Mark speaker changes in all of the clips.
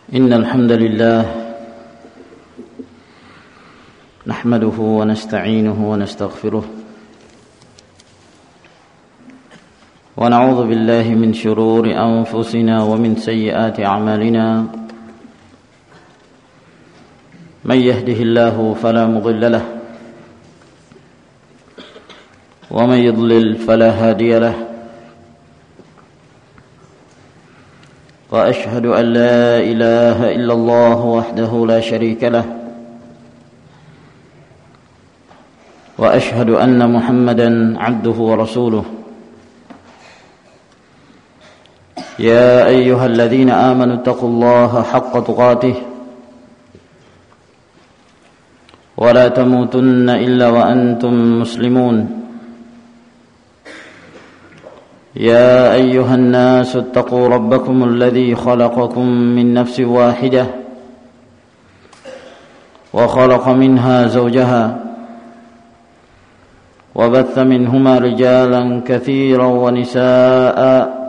Speaker 1: إن الحمد لله نحمده ونستعينه ونستغفره ونعوذ بالله من شرور أنفسنا ومن سيئات أعمالنا من يهده الله فلا مضل له ومن يضلل فلا هادي له وأشهد أن لا إله إلا الله وحده لا شريك له وأشهد أن محمدا عبده ورسوله يا أيها الذين آمنوا اتقوا الله حق تقاته ولا تموتن إلا وأنتم مسلمون يا أيها الناس اتقوا ربكم الذي خلقكم من نفس واحدة وخلق منها زوجها وبث منهما رجالا كثيرا ونساء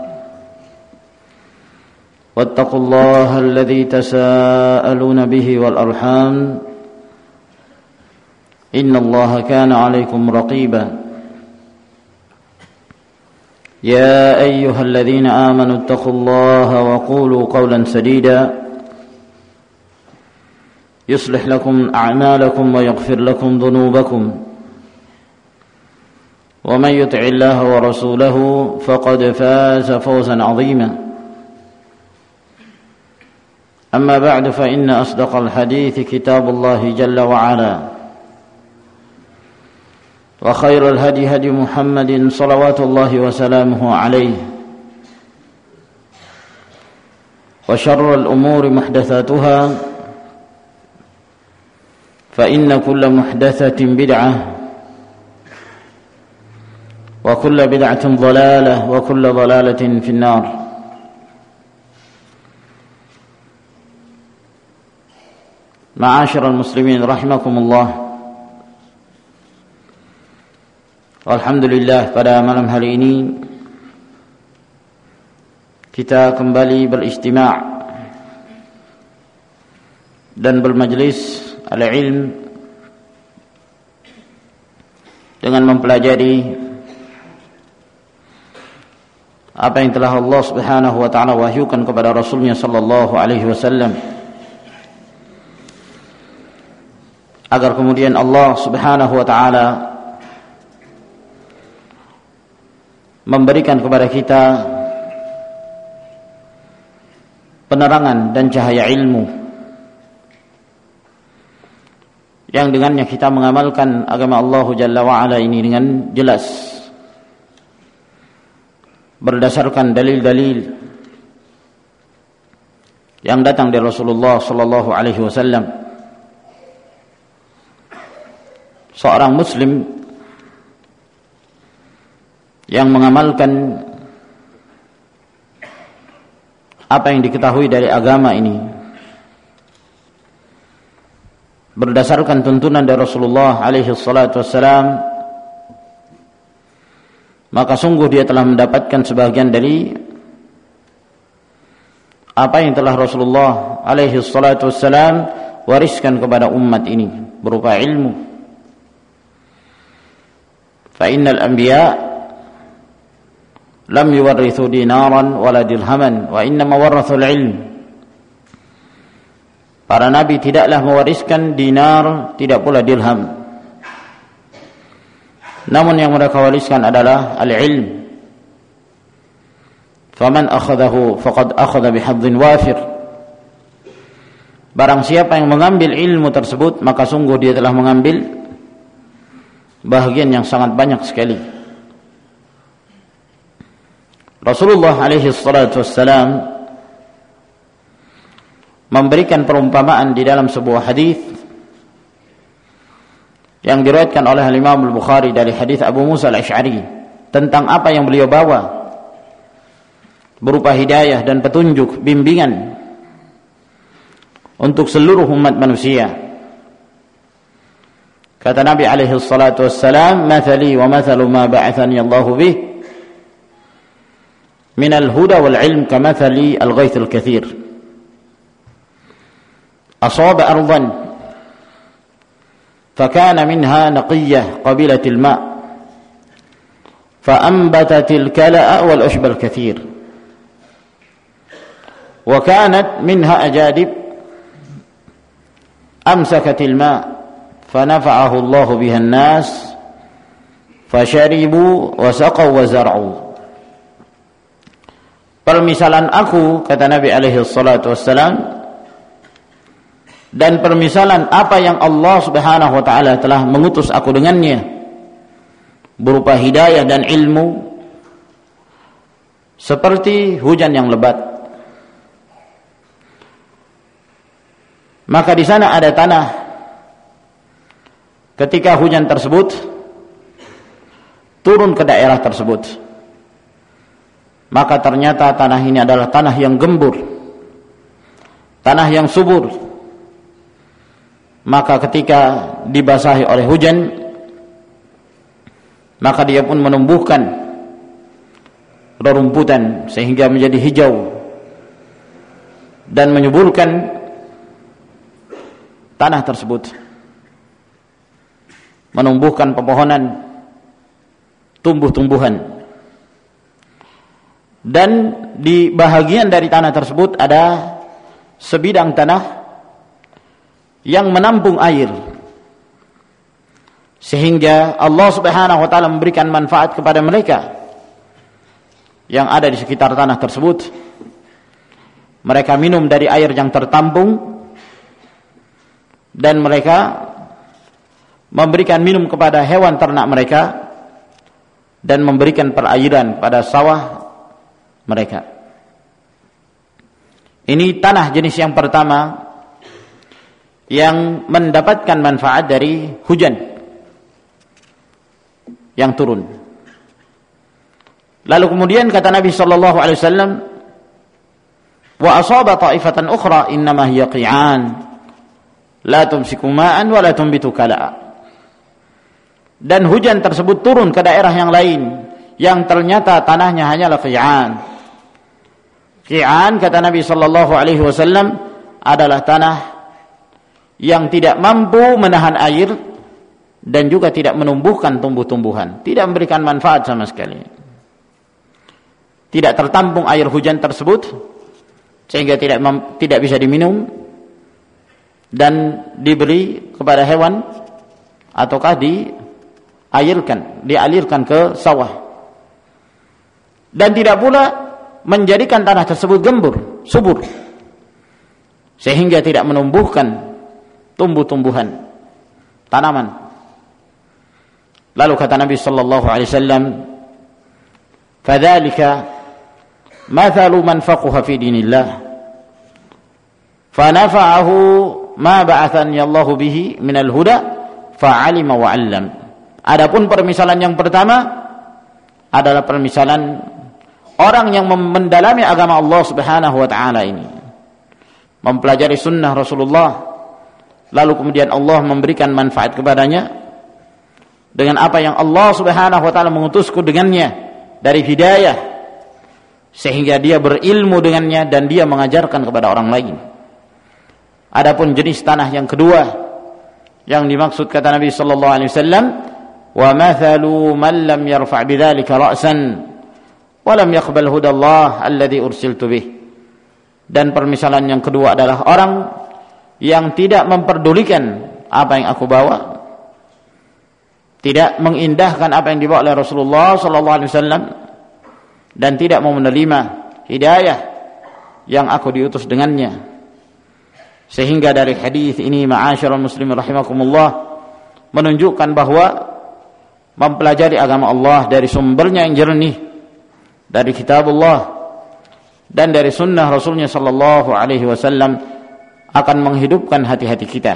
Speaker 1: واتقوا الله الذي تساءلون به والأرحام إن الله كان عليكم رقيبا يا أيها الذين آمنوا اتقوا الله وقولوا قولا سديدا يصلح لكم أعمالكم ويغفر لكم ذنوبكم ومن يطع الله ورسوله فقد فاز فوزا عظيما أما بعد فإن أصدق الحديث كتاب الله جل وعلا وخير الهدي هدي محمد صلوات الله وسلامه عليه وشر الأمور محدثاتها فإن كل محدثة بدعة وكل بدعة ضلالة وكل ضلالة في النار. معاشر المسلمين رحمكم الله. Alhamdulillah, pada malam hari ini kita kembali beristima' dan bermajlis al-ilm dengan mempelajari apa yang telah Allah Subhanahu wa taala wahyukan kepada Rasulnya sallallahu alaihi wasallam, agar kemudian Allah Subhanahu wa taala memberikan kepada kita penerangan dan cahaya ilmu yang dengannya kita mengamalkan agama Allah Jalla wa'ala ini dengan jelas berdasarkan dalil-dalil yang datang dari Rasulullah sallallahu alaihi wasallam. Seorang muslim yang mengamalkan apa yang diketahui dari agama ini berdasarkan tuntunan dari Rasulullah alaihi salatu wassalam, maka sungguh dia telah mendapatkan sebagian dari apa yang telah Rasulullah alaihi salatu wassalam wariskan kepada umat ini berupa ilmu. Fa innal anbiya lam yuwarrithu dinaran wala dirhaman wa innama warrathul ilm. Para nabi tidaklah mewariskan dinar, tidak pula dirham, namun yang mereka wariskan adalah al-ilm. Faman akhadahu faqad akhadha bihadhin wafir. Barang siapa yang mengambil ilmu tersebut, maka sungguh dia telah mengambil bahagian yang sangat banyak sekali. Rasulullah alaihi salatu wassalam memberikan perumpamaan di dalam sebuah hadis yang diriwayatkan oleh Imam Al-Bukhari dari hadis Abu Musa Al-Asy'ari tentang apa yang beliau bawa berupa hidayah dan petunjuk, bimbingan untuk seluruh umat manusia. Kata Nabi alaihi salatu wassalam, "Mathali wa mathalu ma ba'athani Allahu bih minal huda wal ilm kamathali al-ghaithil kathir." asaba ardan fakana minha naqiyah qabilatil ma' faambatatil kala'a wal ushbal kathir wa kanat minha ajadib amsakatil ma' fanafa'ahu Allah biha an-nas fasharibu wa saqaw wa zar'u. Permisalan aku, kata Nabi alaihi salatu wassalam, dan permisalan apa yang Allah Subhanahu wa taala telah mengutus aku dengannya berupa hidayah dan ilmu, seperti hujan yang lebat. Maka di sana ada tanah. Ketika hujan tersebut turun ke daerah tersebut, maka ternyata tanah ini adalah tanah yang gembur, tanah yang subur. Maka ketika dibasahi oleh hujan, maka dia pun menumbuhkan rerumputan sehingga menjadi hijau dan menyuburkan tanah tersebut, menumbuhkan pepohonan, tumbuh-tumbuhan. Dan di bahagian dari tanah tersebut ada sebidang tanah yang menampung air, sehingga Allah Subhanahu wa taala memberikan manfaat kepada mereka yang ada di sekitar tanah tersebut. Mereka minum dari air yang tertampung, dan mereka memberikan minum kepada hewan ternak mereka, dan memberikan perairan pada sawah mereka. Ini tanah jenis yang pertama yang mendapatkan manfaat dari hujan yang turun. Lalu kemudian kata Nabi sallallahu alaihi wasallam, wa asaba ta'ifatan ukhra innama hiya qi'an la tumsiku ma'an wa la tumbitu kala'a. Dan hujan tersebut turun ke daerah yang lain yang ternyata tanahnya hanyalah qi'an. Qi'an, kata Nabi sallallahu alaihi wasallam, adalah tanah yang tidak mampu menahan air dan juga tidak menumbuhkan tumbuh-tumbuhan, tidak memberikan manfaat sama sekali. Tidak tertampung air hujan tersebut sehingga tidak bisa diminum dan diberi kepada hewan ataukah dialirkan ke sawah. Dan tidak pula menjadikan tanah tersebut gembur, subur, sehingga tidak menumbuhkan tumbuh-tumbuhan, tanaman. Lalu kata Nabi sallallahu alaihi wasallam, "Fadzalika mathalu man faqaha fi dinillah, fanafa'ahu ma ba'athani Allahu bihi minal huda, fa'alima wa 'allam." Adapun permisalan yang pertama adalah permisalan orang yang mendalami agama Allah Subhanahu wa taala ini, mempelajari sunnah Rasulullah, lalu kemudian Allah memberikan manfaat kepadanya dengan apa yang Allah Subhanahu wa taala mengutusku dengannya dari hidayah, sehingga dia berilmu dengannya dan dia mengajarkan kepada orang lain. Adapun jenis tanah yang kedua yang dimaksud kata Nabi sallallahu alaihi wasallam, wa mathalu man lam yarfa' bidzalika ra'san wa lam yaqbal hudallah alladhi ursiltu bih. Dan permisalan yang kedua adalah orang yang tidak memperdulikan apa yang aku bawa, tidak mengindahkan apa yang dibawa oleh Rasulullah sallallahu alaihi wasallam, dan tidak mau menerima hidayah yang aku diutus dengannya. Sehingga dari hadis ini, ma'asyiral muslimin rahimakumullah, menunjukkan bahwa mempelajari agama Allah dari sumbernya yang jernih, dari kitabullah dan dari sunnah Rasulnya sallallahu alaihi wasallam, akan menghidupkan hati-hati kita.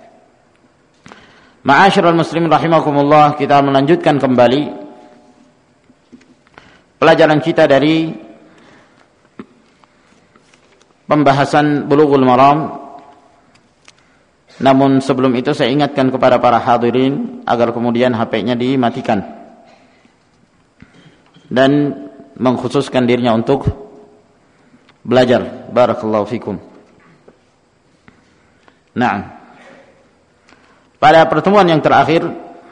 Speaker 1: Ma'asyiral muslimin rahimakumullah, kita melanjutkan kembali pelajaran kita dari pembahasan Bulughul Maram. Namun sebelum itu saya ingatkan kepada para hadirin agar kemudian HP-nya dimatikan dan mengkhususkan dirinya untuk belajar. Barakallahu fikum. Nah, pada pertemuan yang terakhir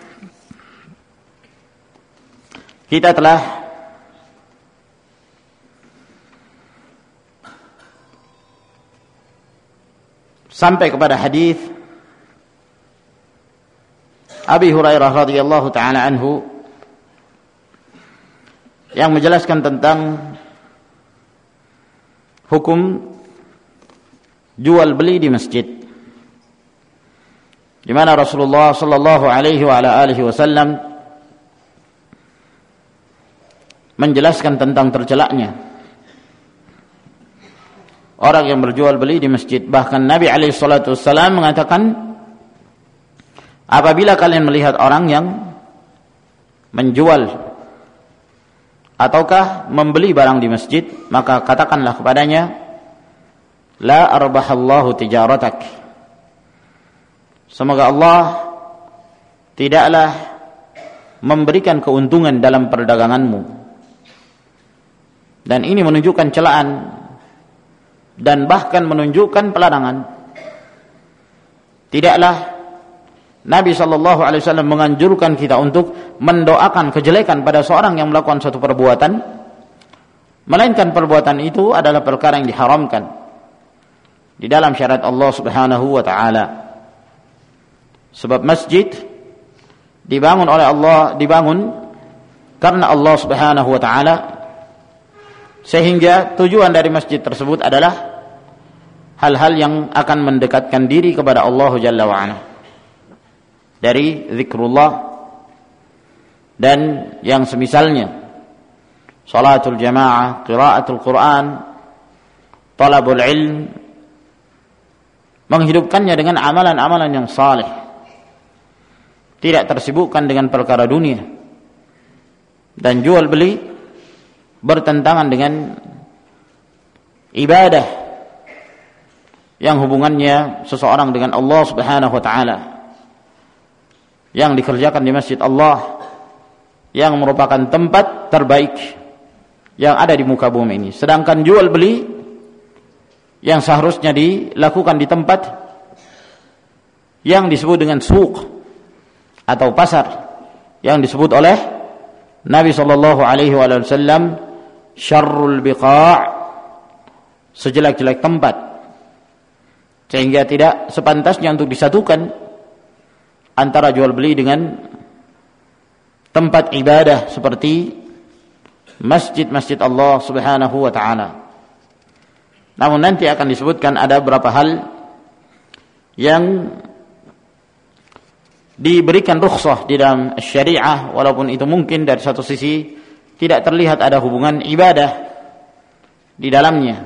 Speaker 1: kita telah sampai kepada hadis Abi Hurairah radhiyallahu taala anhu yang menjelaskan tentang hukum jual beli di masjid, di mana Rasulullah sallallahu alaihi wa ala alihi wasallam menjelaskan tentang tercelaknya orang yang berjual beli di masjid. Bahkan Nabi alaihi salatu wasallam mengatakan, apabila kalian melihat orang yang menjual ataukah membeli barang di masjid, maka katakanlah kepadanya, la arbahallahu tijaratak, semoga Allah tidaklah memberikan keuntungan dalam perdaganganmu. Dan ini menunjukkan celaan dan bahkan menunjukkan pelarangan. Tidaklah Nabi SAW menganjurkan kita untuk mendoakan kejelekan pada seorang yang melakukan suatu perbuatan, melainkan perbuatan itu adalah perkara yang diharamkan di dalam syariat Allah Subhanahu wa taala. Sebab masjid dibangun oleh Allah, dibangun karena Allah Subhanahu wa taala, sehingga tujuan dari masjid tersebut adalah hal-hal yang akan mendekatkan diri kepada Allah Jalla wa Ala, dari zikrullah dan yang semisalnya, salatul jamaah, qiraatul Quran, talabul ilm, menghidupkannya dengan amalan-amalan yang saleh, tidak tersibukkan dengan perkara dunia. Dan jual beli bertentangan dengan ibadah yang hubungannya seseorang dengan Allah Subhanahu wa taala, yang dikerjakan di masjid Allah, yang merupakan tempat terbaik yang ada di muka bumi ini. Sedangkan jual beli yang seharusnya dilakukan di tempat yang disebut dengan suq atau pasar, yang disebut oleh Nabi sallallahu alaihi wasallam syarrul biqa', sejelek-jelek tempat, sehingga tidak sepantasnya untuk disatukan antara jual beli dengan tempat ibadah seperti masjid-masjid Allah Subhanahu wa taala. Namun nanti akan disebutkan ada beberapa hal yang diberikan rukhsah di dalam syariah, walaupun itu mungkin dari satu sisi tidak terlihat ada hubungan ibadah di dalamnya,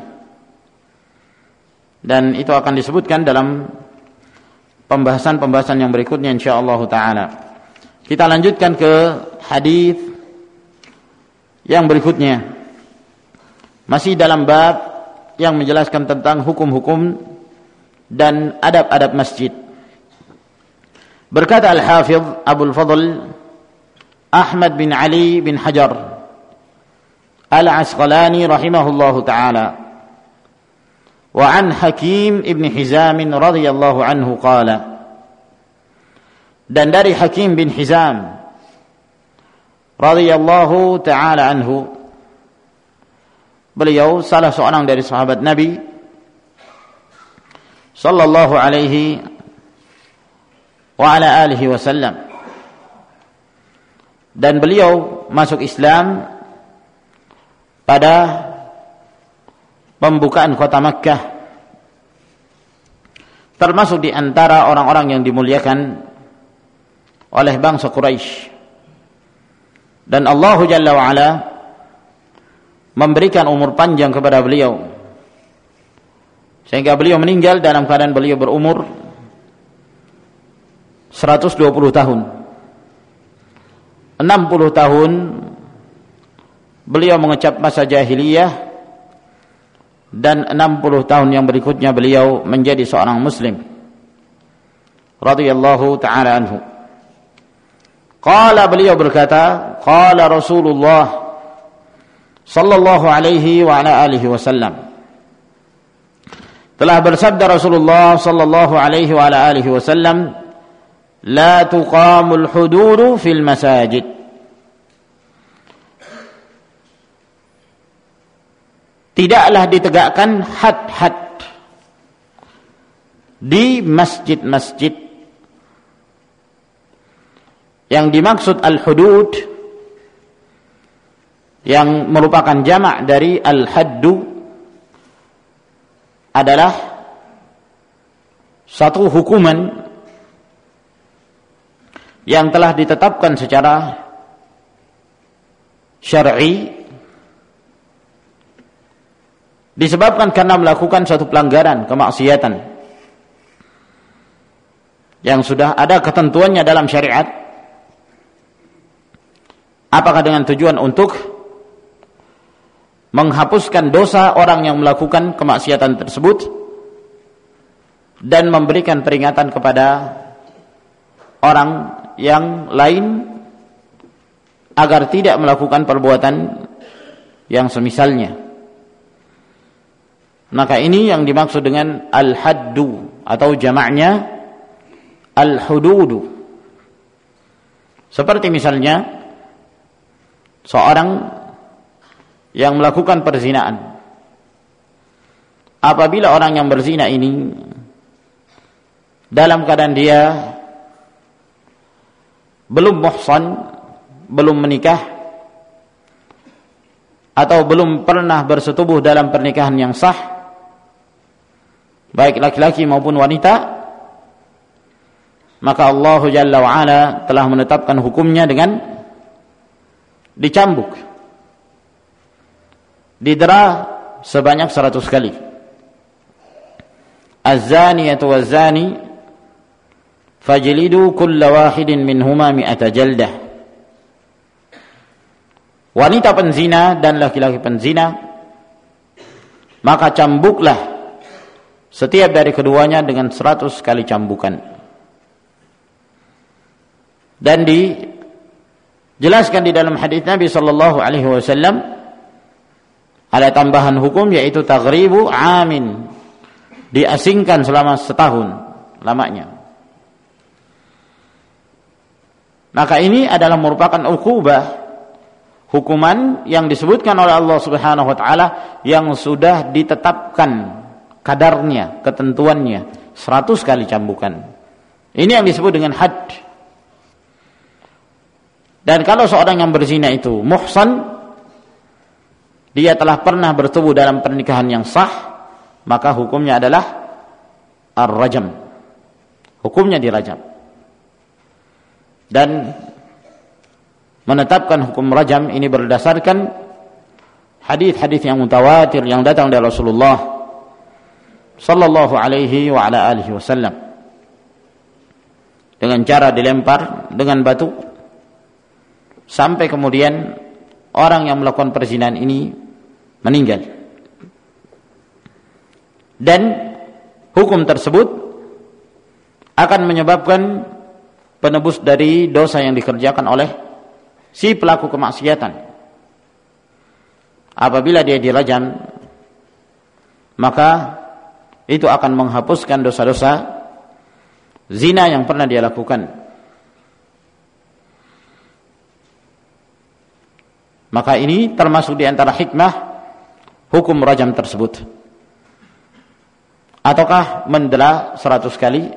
Speaker 1: dan itu akan disebutkan dalam pembahasan-pembahasan yang berikutnya insyaallah taala. Kita lanjutkan ke hadis yang berikutnya, masih dalam bab yang menjelaskan tentang hukum-hukum dan adab-adab masjid. Berkata Al-Hafidh Abul Fadl Ahmad bin Ali bin Hajar Al-Asqalani rahimahullahu ta'ala, wa an Hakim ibn Hizam radhiyallahu anhu qala, dan dari Hakim bin Hizam radhiyallahu ta'ala anhu, beliau salah seorang dari sahabat Nabi sallallahu alaihi wa ala alihi wasallam, dan beliau masuk Islam pada pembukaan kota Makkah, termasuk di antara orang-orang yang dimuliakan oleh bangsa Quraisy. Dan Allah Jalla wa Ala memberikan umur panjang kepada beliau, sehingga beliau meninggal dalam keadaan beliau berumur 120 tahun. 60 tahun beliau mengecap masa jahiliyah, dan 60 tahun yang berikutnya beliau menjadi seorang muslim radhiyallahu ta'ala anhu. Qala, beliau berkata, qala Rasulullah sallallahu alaihi wa ala alihi wasallam, Telah bersabda Rasulullah sallallahu alaihi wa ala alihi wasallam, "La tuqamul hududu fil masajid." Tidaklah ditegakkan had-had di masjid-masjid. Yang dimaksud al-hudud yang merupakan jamak dari al-haddu adalah satu hukuman yang telah ditetapkan secara syar'i disebabkan karena melakukan suatu pelanggaran, kemaksiatan yang sudah ada ketentuannya dalam syariat, apakah dengan tujuan untuk menghapuskan dosa orang yang melakukan kemaksiatan tersebut dan memberikan peringatan kepada orang yang lain agar tidak melakukan perbuatan yang semisalnya. Maka ini yang dimaksud dengan al-haddu atau jamaknya al-hududu. Seperti misalnya seorang yang melakukan perzinaan. Apabila orang yang berzina ini dalam keadaan dia belum muhsan, belum menikah, atau belum pernah bersetubuh dalam pernikahan yang sah, baik laki-laki maupun wanita, maka Allah Jalla wa'ala telah menetapkan hukumnya dengan dicambuk, didera sebanyak 100 kali. Az-zaniyatu waz-zani fajlidu kulla wahidin minhuma 100 jaldah. Wanita penzina dan laki-laki penzina, maka cambuklah setiap dari keduanya dengan 100 kali cambukan. Dan dijelaskan di dalam hadis Nabi sallallahu alaihi wasallam ada tambahan hukum, yaitu taghribu amin, diasingkan selama setahun lamanya. Maka ini adalah merupakan ukubah, hukuman yang disebutkan oleh Allah Subhanahu wa taala yang sudah ditetapkan kadarnya, ketentuannya, 100 kali cambukan. Ini yang disebut dengan had. Dan kalau seorang yang berzina itu muhsan, dia telah pernah bertubuh dalam pernikahan yang sah, maka hukumnya adalah ar-rajam. Hukumnya dirajam. Dan menetapkan hukum rajam ini berdasarkan hadis-hadis yang mutawatir yang datang dari Rasulullah sallallahu alaihi wa ala alihi wasallam, dengan cara dilempar dengan batu sampai kemudian orang yang melakukan perzinahan ini meninggal. Dan hukum tersebut akan menyebabkan penebus dari dosa yang dikerjakan oleh si pelaku kemaksiatan. Apabila dia dirajam, maka itu akan menghapuskan dosa-dosa zina yang pernah dia lakukan. Maka ini termasuk di antara hikmah hukum rajam tersebut. Ataukah mendera 100 kali,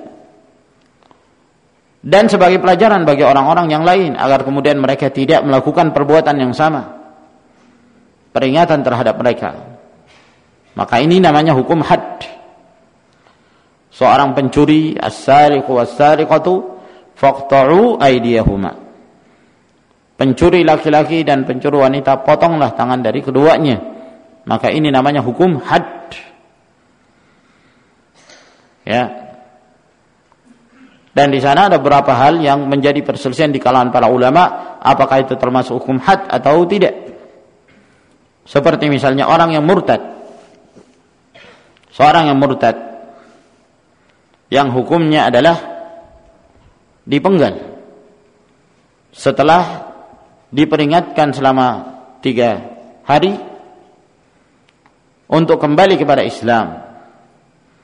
Speaker 1: dan sebagai pelajaran bagi orang-orang yang lain agar kemudian mereka tidak melakukan perbuatan yang sama, peringatan terhadap mereka. Maka ini namanya hukum had. Seorang pencuri, as-sariqu was-sariqatu faqta'u aydiyahuma, pencuri laki-laki dan pencuri wanita, potonglah tangan dari keduanya. Maka ini namanya hukum had. Ya. Dan di sana ada beberapa hal yang menjadi perselisihan di kalangan para ulama, apakah itu termasuk hukum had atau tidak. Seperti misalnya orang yang murtad. Seorang yang murtad yang hukumnya adalah dipenggal setelah diperingatkan selama 3 hari untuk kembali kepada Islam.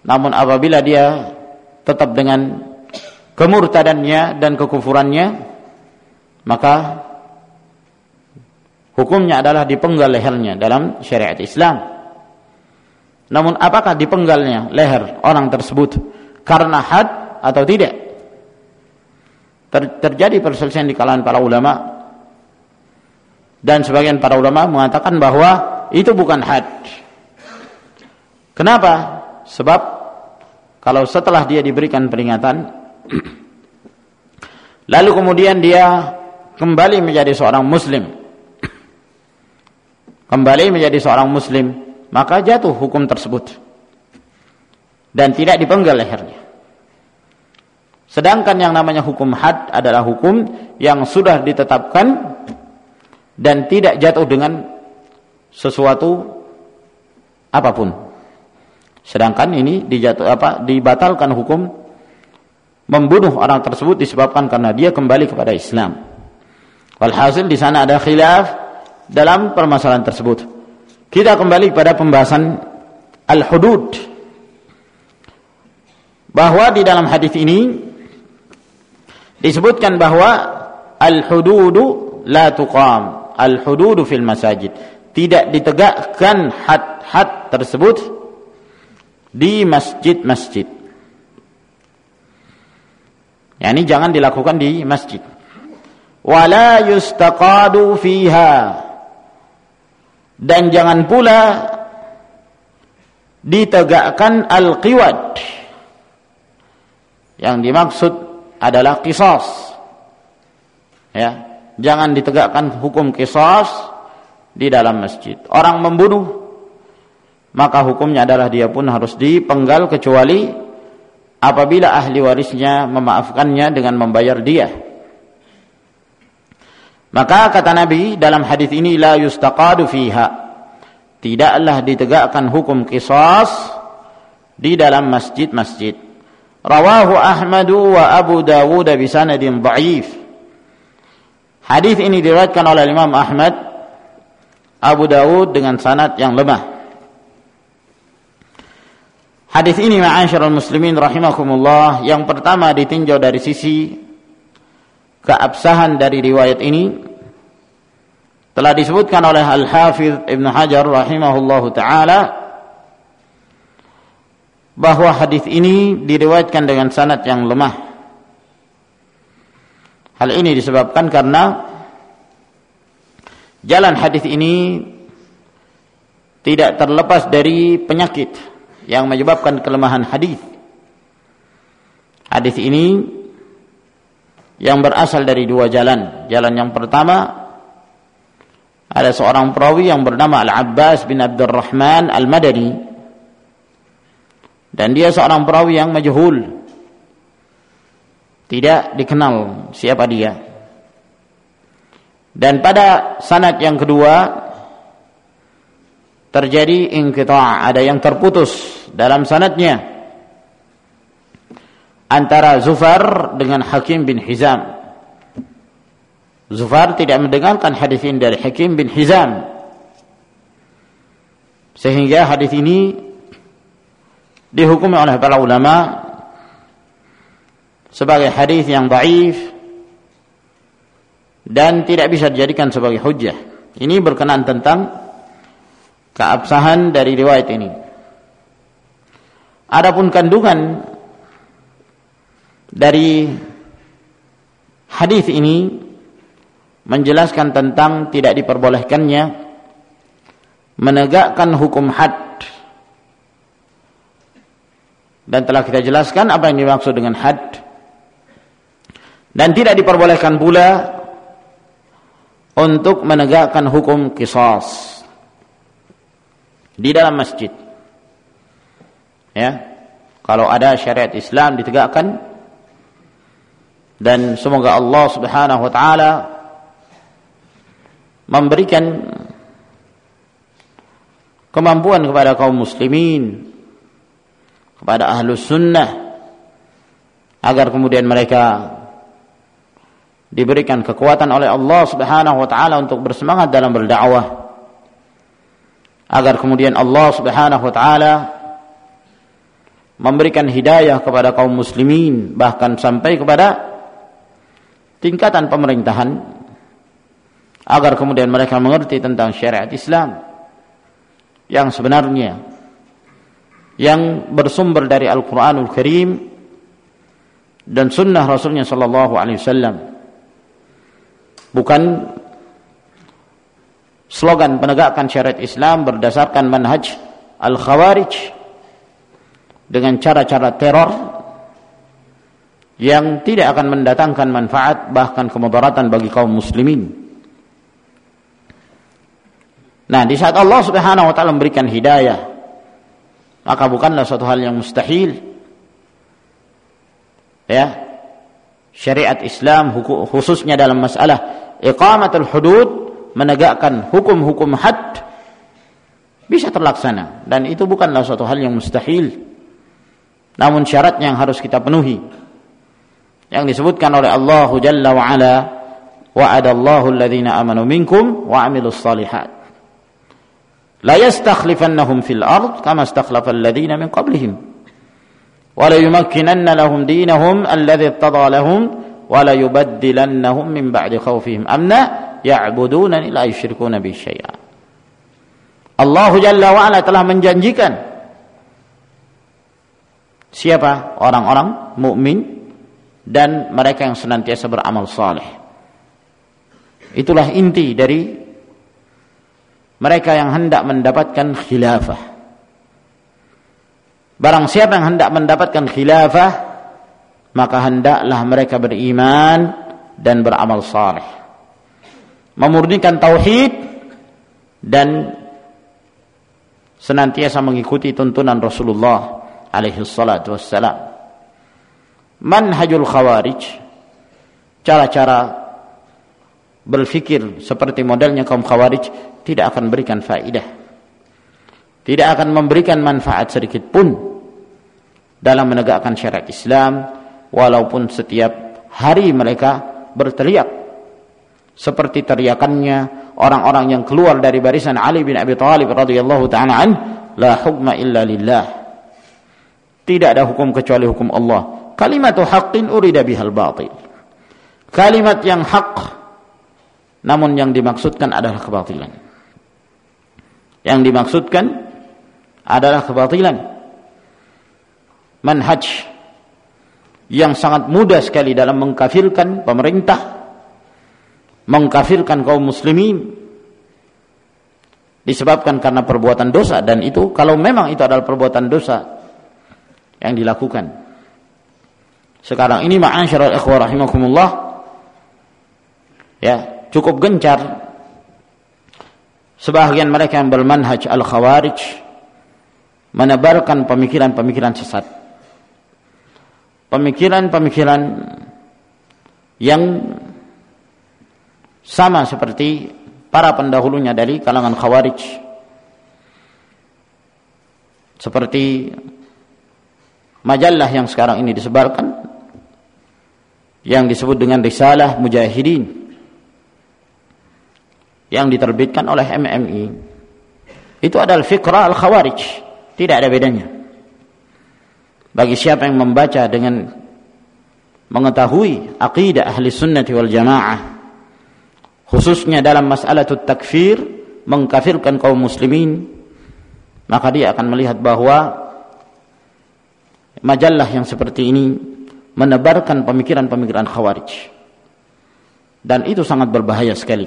Speaker 1: Namun apabila dia tetap dengan kemurtadannya dan kekufurannya, maka hukumnya adalah dipenggal lehernya dalam syariat Islam. Namun apakah dipenggalnya leher orang tersebut karena had atau tidak? Terjadi perselisihan di kalangan para ulama, dan sebagian para ulama mengatakan bahwa itu bukan had. Kenapa? Sebab kalau setelah dia diberikan peringatan lalu kemudian dia kembali menjadi seorang muslim, maka jatuh hukum tersebut dan tidak dipenggal lehernya. Sedangkan yang namanya hukum had adalah hukum yang sudah ditetapkan dan tidak jatuh dengan sesuatu apapun. Sedangkan ini dibatalkan hukum membunuh orang tersebut disebabkan karena dia kembali kepada Islam. Walhasil di sana ada khilaf dalam permasalahan tersebut. Kita kembali pada pembahasan al-hudud, bahwa di dalam hadis ini disebutkan bahwa al-hududu la tuqam, al-hududu fil masajid, tidak ditegakkan had-had tersebut di masjid-masjid. Yani jangan dilakukan di masjid. Wala yustaqadu fiha, dan jangan pula ditegakkan al-qiwad. Yang dimaksud adalah qisas. Ya, jangan ditegakkan hukum qisas di dalam masjid. Orang membunuh, maka hukumnya adalah dia pun harus dipenggal kecuali apabila ahli warisnya memaafkannya dengan membayar diah. Maka kata Nabi dalam hadis ini, la yustaqadu fiha, tidaklah ditegakkan hukum qisas di dalam masjid-masjid. Rawahu Ahmad wa Abu Dawud bi sanadin dhaif. Hadis ini diriwayatkan oleh Imam Ahmad, Abu Dawud dengan sanad yang lemah. Hadis ini ma'asyiral muslimin rahimakumullah, yang pertama ditinjau dari sisi keabsahan dari riwayat ini telah disebutkan oleh Al-Hafidz Ibnu Hajar rahimahullahu taala bahwa hadis ini diriwayatkan dengan sanad yang lemah. Hal ini disebabkan karena jalan hadis ini tidak terlepas dari penyakit yang menyebabkan kelemahan hadis. Hadis ini yang berasal dari dua jalan. Jalan yang pertama, ada seorang perawi yang bernama Al-Abbas bin Abdurrahman Al-Madani, dan dia seorang perawi yang majhul, tidak dikenal siapa dia. Dan pada sanad yang kedua terjadi inqita', ada yang terputus dalam sanadnya antara Zufar dengan Hakim bin Hizam. Zufar tidak mendengarkan hadis ini dari Hakim bin Hizam, sehingga hadis ini dihukumi oleh para ulama sebagai hadis yang dhaif dan tidak bisa dijadikan sebagai hujjah. Ini berkenaan tentang keabsahan dari riwayat ini. Adapun kandungan dari hadis ini menjelaskan tentang tidak diperbolehkannya menegakkan hukum had. Dan telah kita jelaskan apa yang dimaksud dengan had. Dan tidak diperbolehkan pula untuk menegakkan hukum qisas di dalam masjid. Ya, kalau ada syariat Islam ditegakkan, dan semoga Allah Subhanahu wa taala memberikan kemampuan kepada kaum muslimin, kepada ahlus sunnah, agar kemudian mereka diberikan kekuatan oleh Allah Subhanahu wa taala untuk bersemangat dalam berdakwah, agar kemudian Allah Subhanahu wa taala memberikan hidayah kepada kaum muslimin, bahkan sampai kepada tingkatan pemerintahan, agar kemudian mereka mengerti tentang syariat Islam yang sebenarnya, yang bersumber dari Al-Quranul Karim dan sunnah Rasulnya sallallahu alaihi wasallam, bukan slogan penegakan syariat Islam berdasarkan manhaj Al-Khawarij dengan cara-cara teror yang tidak akan mendatangkan manfaat, bahkan kemudaratan bagi kaum muslimin. Nah, di saat Allah Subhanahu wa taala memberikan hidayah, maka bukanlah suatu hal yang mustahil, ya, syariat Islam khususnya dalam masalah iqamatul hudud, menegakkan hukum-hukum had, bisa terlaksana, dan itu bukanlah suatu hal yang mustahil. Namun syaratnya yang harus kita penuhi, yang disebutkan oleh Allah Jalla wa Ala, wa'adallahu alladhina amanu minkum wa 'amilus shalihat la yastakhlifannahum fil ard kama istakhlafa alladhina min qablihim wa la yumakkinanna lahum dinahum alladhi irtada lahum wa la yubaddilannahum min ba'di khawfihim amna ya'budunani la yusyrikuna bi syai'a. Allah Jalla wa Ala telah menjanjikan siapa? Orang-orang mukmin dan mereka yang senantiasa beramal saleh. Itulah inti dari mereka yang hendak mendapatkan khilafah. Barang siapa yang hendak mendapatkan khilafah, maka hendaklah mereka beriman dan beramal saleh, memurnikan tauhid dan senantiasa mengikuti tuntunan Rasulullah alaihi salatu wassalam. Manhajul Khawarij, cara-cara berfikir seperti modelnya kaum Khawarij, tidak akan memberikan faidah, tidak akan memberikan manfaat sedikit pun dalam menegakkan syariat Islam, walaupun setiap hari mereka berteriak seperti teriakannya orang-orang yang keluar dari barisan Ali bin Abi Thalib radhiyallahu ta'ala an, la hukma illa lillah, tidak ada hukum kecuali hukum Allah. Kalimatu haqqin urida bihal batil, kalimat yang hak namun yang dimaksudkan adalah kebatilan, yang dimaksudkan adalah kebatilan. Manhaj yang sangat mudah sekali dalam mengkafirkan pemerintah, mengkafirkan kaum muslimin, disebabkan karena perbuatan dosa. Dan itu kalau memang itu adalah perbuatan dosa yang dilakukan sekarang ini, ma'asyiral ikhwah rahimakumullah, ya, cukup gencar sebahagian mereka yang bermanhaj al-Khawarij menebarkan pemikiran-pemikiran sesat, pemikiran-pemikiran yang sama seperti para pendahulunya dari kalangan Khawarij, seperti majalah yang sekarang ini disebarkan yang disebut dengan Risalah Mujahidin yang diterbitkan oleh MMI. Itu adalah fikrah al-Khawarij, tidak ada bedanya. Bagi siapa yang membaca dengan mengetahui aqidah ahli sunnati wal jamaah, khususnya dalam masalah takfir, mengkafirkan kaum muslimin, maka dia akan melihat bahwa majalah yang seperti ini menebarkan pemikiran-pemikiran Khawarij, dan itu sangat berbahaya sekali.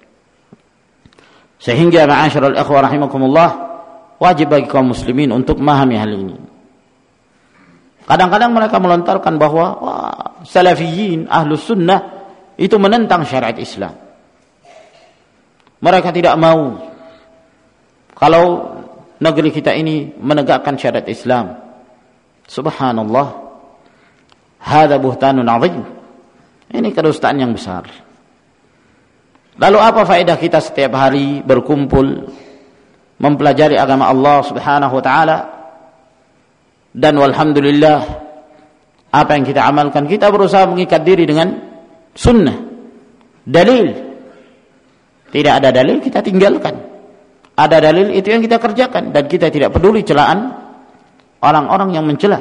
Speaker 1: Sehingga ma'asyiral ikhwah rahimakumullah, wajib bagi kaum muslimin untuk memahami hal ini. Kadang-kadang mereka melontarkan bahwa salafiyin, ahlus sunnah itu menentang syariat Islam. Mereka tidak mau kalau negeri kita ini menegakkan syariat Islam. Subhanallah, hadza buhtanun 'azim. Ini kedustaan yang besar. Lalu apa faedah kita setiap hari berkumpul mempelajari agama Allah Subhanahu wa taala, dan walhamdulillah apa yang kita amalkan, kita berusaha mengikat diri dengan sunnah, dalil. Tidak ada dalil kita tinggalkan, ada dalil itu yang kita kerjakan, dan kita tidak peduli celaan orang-orang yang mencela.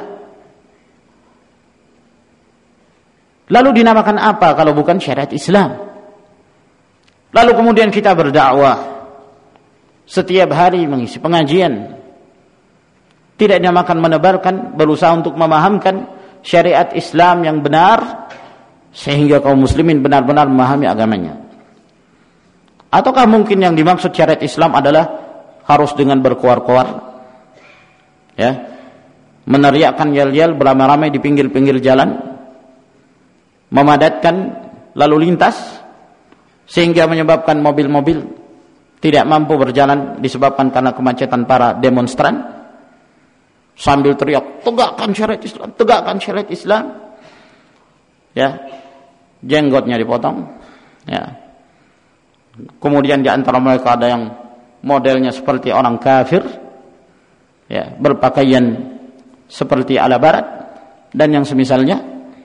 Speaker 1: Lalu dinamakan apa kalau bukan syariat Islam? Lalu kemudian kita berdakwah setiap hari mengisi pengajian, tidak dinamakan menebarkan, berusaha untuk memahamkan syariat Islam yang benar sehingga kaum muslimin benar-benar memahami agamanya. Ataukah mungkin yang dimaksud syariat Islam adalah harus dengan berkoar-koar, ya, meneriakkan yel-yel beramai-ramai di pinggir-pinggir jalan, memadatkan lalu lintas sehingga menyebabkan mobil-mobil tidak mampu berjalan disebabkan karena kemacetan para demonstran, sambil teriak tegakkan syariat Islam, tegakkan syariat Islam, ya, jenggotnya dipotong, ya. Kemudian di antara mereka ada yang modelnya seperti orang kafir, ya, berpakaian seperti ala barat dan yang semisalnya,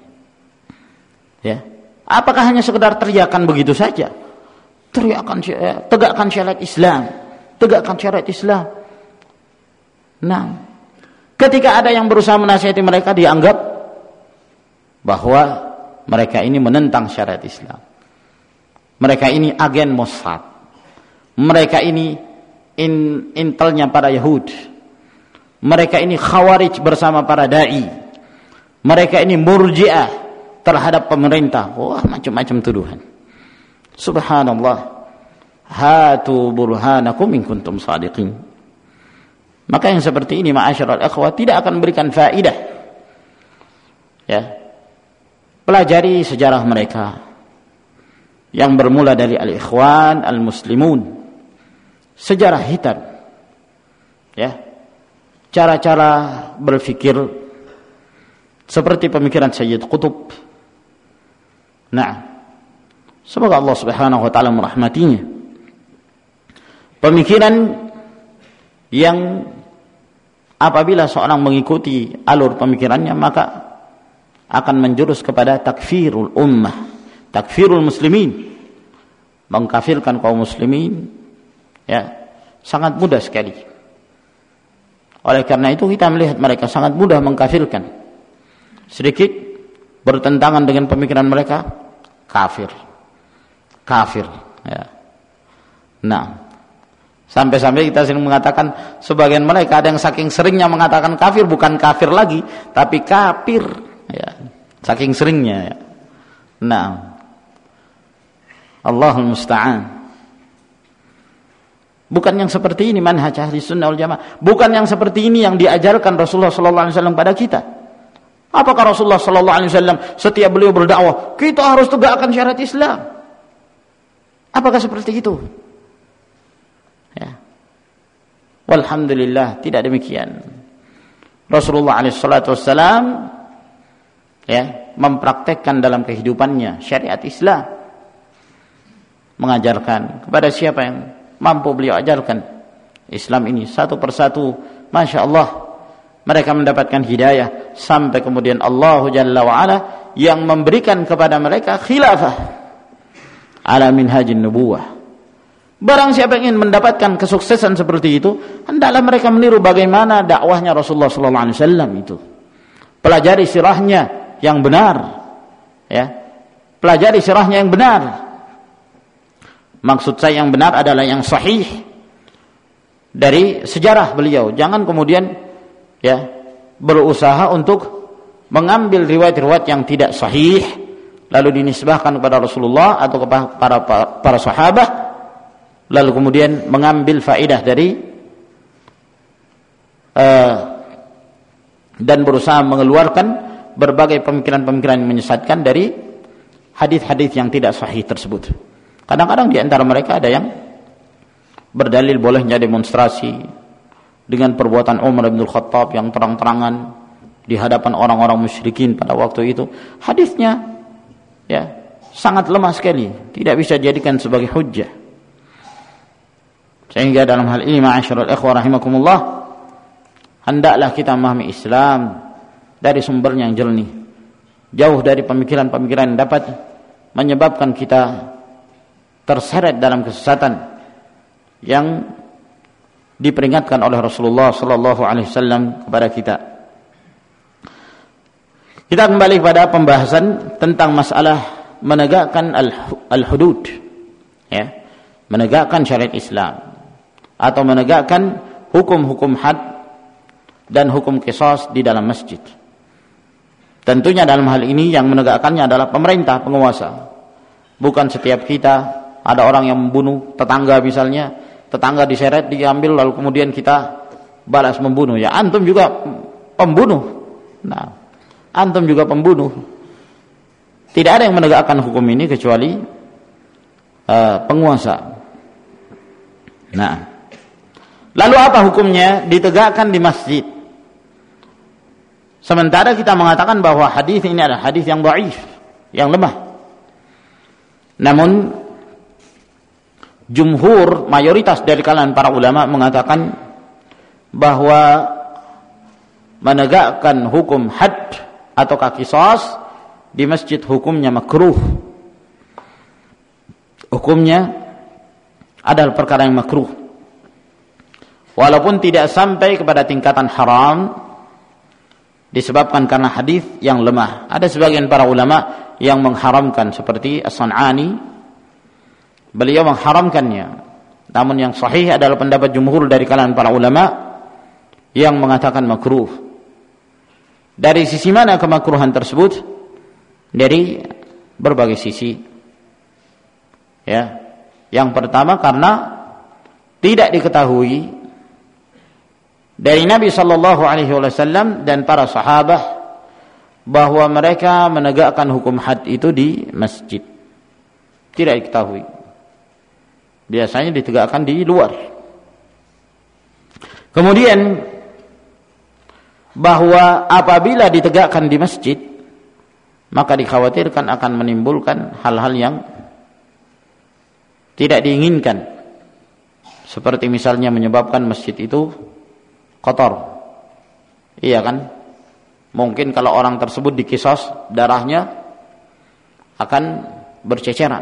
Speaker 1: ya. Apakah hanya sekedar teriakan begitu saja? Teriakan, tegakkan syariat Islam, tegakkan syariat Islam. Nah, ketika ada yang berusaha menasihati mereka, dianggap bahwa mereka ini menentang syariat Islam. Mereka ini agen Mossad. Mereka ini intelnya para Yahud. Mereka ini khawarij bersama para da'i. Mereka ini murji'ah terhadap pemerintah. Wah, macam-macam tuduhan. Subhanallah. Hatu burhanakum in kuntum shadiqin. Maka yang seperti ini, ma'asyiral ikhwah, tidak akan memberikan faedah. Ya. Pelajari sejarah mereka yang bermula dari al-ikhwan al-muslimun, sejarah hitam, ya, cara-cara berpikir seperti pemikiran Sayyid Qutb. Nah, semoga Allah Subhanahu wa taala merahmatinya. Pemikiran yang apabila seorang mengikuti alur pemikirannya maka akan menjurus kepada takfirul ummah, takfirul muslimin, mengkafirkan kaum muslimin, ya, sangat mudah sekali. Oleh karena itu kita melihat mereka sangat mudah mengkafirkan. Sedikit bertentangan dengan pemikiran mereka, kafir, ya. Nah, sampai-sampai kita sering mengatakan, sebagian mereka ada yang saking seringnya mengatakan kafir, bukan kafir lagi, tapi kafir, ya, saking seringnya, ya. Nah, Allahul musta'an. Bukan yang seperti ini manhaj ahli sunnah wal jamaah. Bukan yang seperti ini yang diajarkan Rasulullah sallallahu alaihi wasallam pada kita. Apakah Rasulullah sallallahu alaihi wasallam setiap beliau berdakwah, kita harus tegakkan syariat Islam? Apakah seperti itu? Ya. Walhamdulillah, tidak demikian. Rasulullah alaihi salatu wasallam, ya, mempraktekkan dalam kehidupannya syariat Islam. Mengajarkan kepada siapa yang mampu beliau ajarkan Islam ini satu persatu, Masya Allah, mereka mendapatkan hidayah sampai kemudian Allah Jalla wa'ala yang memberikan kepada mereka khilafah ala minhajin nubuwah. Barang siapa yang ingin mendapatkan kesuksesan seperti itu, hendaklah mereka meniru bagaimana dakwahnya Rasulullah SAW itu. Pelajari sirahnya yang benar, ya, pelajari sirahnya yang benar. Maksud saya yang benar adalah yang sahih dari sejarah beliau. Jangan kemudian, ya, berusaha untuk mengambil riwayat-riwayat yang tidak sahih lalu dinisbahkan kepada Rasulullah atau kepada para sahabat, lalu kemudian mengambil faedah dari dan berusaha mengeluarkan berbagai pemikiran-pemikiran yang menyesatkan dari hadis-hadis yang tidak sahih tersebut. Kadang-kadang di antara mereka ada yang berdalil bolehnya demonstrasi dengan perbuatan Umar bin Khattab yang terang-terangan di hadapan orang-orang musyrikin pada waktu itu. Hadisnya, ya, sangat lemah sekali, tidak bisa dijadikan sebagai hujjah. Sehingga dalam hal ini, ma'asyiral ikhwah rahimakumullah, hendaklah kita memahami Islam dari sumbernya yang jernih, jauh dari pemikiran-pemikiran yang dapat menyebabkan kita terseret dalam kesesatan yang diperingatkan oleh Rasulullah sallallahu alaihi wasallam kepada kita. Kita kembali pada pembahasan tentang masalah menegakkan al-hudud, ya, menegakkan syariat Islam atau menegakkan hukum-hukum had dan hukum qisas di dalam masjid. Tentunya dalam hal ini yang menegakkannya adalah pemerintah, penguasa. Bukan setiap kita, ada orang yang membunuh tetangga misalnya, tetangga diseret, diambil, lalu kemudian kita balas membunuh. Ya, antum juga pembunuh. Nah, antum juga pembunuh. Tidak ada yang menegakkan hukum ini kecuali penguasa. Nah, lalu apa hukumnya ditegakkan di masjid? Sementara kita mengatakan bahwa hadis ini adalah hadis yang dhaif, yang lemah. Namun jumhur, mayoritas dari kalangan para ulama mengatakan bahwa menegakkan hukum had atau qisas di masjid hukumnya makruh. Hukumnya adalah perkara yang makruh. Walaupun tidak sampai kepada tingkatan haram disebabkan karena hadis yang lemah. Ada sebagian para ulama yang mengharamkan seperti As-San'ani, beliau mengharamkannya. Namun yang sahih adalah pendapat jumhur dari kalangan para ulama yang mengatakan makruh. Dari sisi mana kemakruhan tersebut? Dari berbagai sisi. Ya. Yang pertama karena tidak diketahui dari Nabi sallallahu alaihi wasallam dan para sahabat bahwa mereka menegakkan hukum had itu di masjid. Tidak diketahui. Biasanya ditegakkan di luar. Kemudian bahwa apabila ditegakkan di masjid, maka dikhawatirkan akan menimbulkan hal-hal yang tidak diinginkan. Seperti misalnya menyebabkan masjid itu kotor. Iya kan? Mungkin kalau orang tersebut dikisos, darahnya akan berceceran.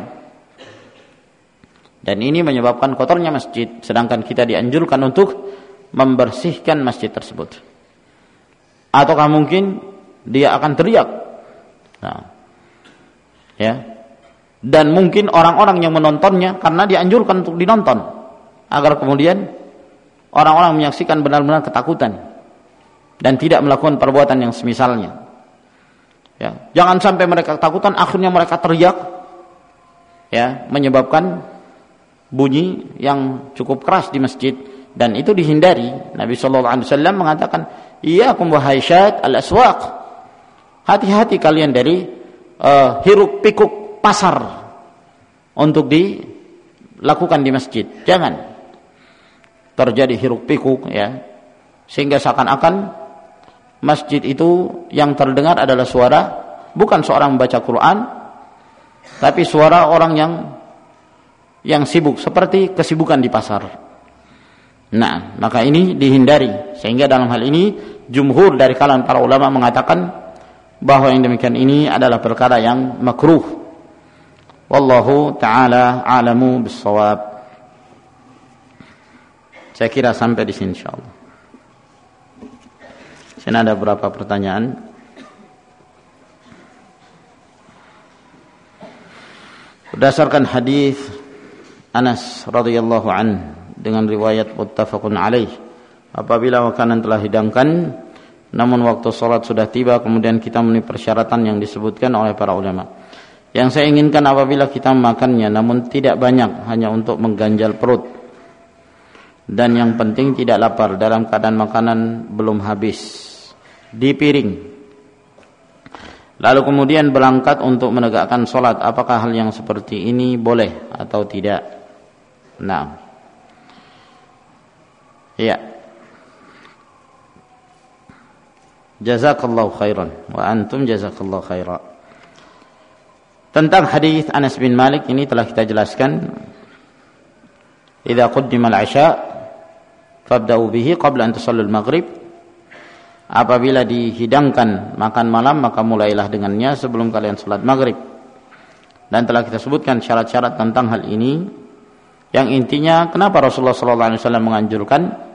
Speaker 1: Dan ini menyebabkan kotornya masjid, sedangkan kita dianjurkan untuk membersihkan masjid tersebut. Ataukah mungkin dia akan teriak. Nah, ya. Dan mungkin orang-orang yang menontonnya karena dianjurkan untuk dinonton, agar kemudian orang-orang menyaksikan benar-benar ketakutan dan tidak melakukan perbuatan yang semisalnya. Ya, jangan sampai mereka ketakutan akhirnya mereka teriak, ya, menyebabkan bunyi yang cukup keras di masjid, dan itu dihindari. Nabi sallallahu alaihi wasallam mengatakan, "Iyyakum wa haisyat al-aswaq." Hati-hati kalian dari hiruk pikuk pasar untuk dilakukan di masjid. Jangan terjadi hiruk pikuk, ya, sehingga seakan-akan masjid itu yang terdengar adalah suara bukan seorang membaca Quran, tapi suara orang yang sibuk, seperti kesibukan di pasar. Nah, maka ini dihindari. Sehingga dalam hal ini jumhur dari kalangan para ulama mengatakan bahwa yang demikian ini adalah perkara yang makruh. Wallahu ta'ala a'lamu bis-shawab. Saya kira sampai di sini insyaallah. Sini ada beberapa pertanyaan. Berdasarkan hadis Anas radhiyallahu an dengan riwayat muttafaqun alaih, apabila makanan telah dihidangkan namun waktu salat sudah tiba, kemudian kita memenuhi persyaratan yang disebutkan oleh para ulama. Yang saya inginkan apabila kita memakannya namun tidak banyak, hanya untuk mengganjal perut, dan yang penting tidak lapar dalam keadaan makanan belum habis di piring, lalu kemudian berangkat untuk menegakkan sholat, apakah hal yang seperti ini boleh atau tidak? Nah, ya, jazakallahu khairan wa antum jazakallahu khairan. Tentang hadis Anas bin Malik ini telah kita jelaskan. Idza qaddima al-'isha fabda'u bihi qabla an tusallu al-maghrib. Apabila dihidangkan makan malam, maka mulailah dengannya sebelum kalian salat maghrib. Dan telah kita sebutkan syarat-syarat tentang hal ini, yang intinya kenapa Rasulullah SAW menganjurkan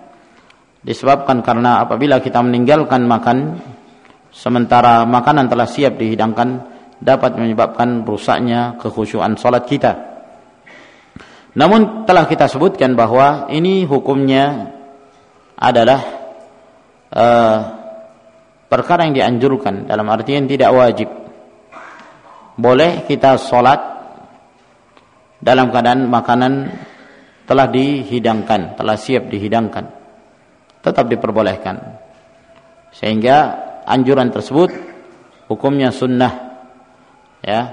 Speaker 1: Disebabkan karena apabila kita meninggalkan makan sementara makanan telah siap dihidangkan, dapat menyebabkan rusaknya kekhusyuan salat kita. Namun telah kita sebutkan bahwa ini hukumnya adalah perkara yang dianjurkan, dalam artian tidak wajib. Boleh kita salat dalam keadaan makanan telah dihidangkan, telah siap dihidangkan, tetap diperbolehkan. Sehingga anjuran tersebut hukumnya sunnah, ya,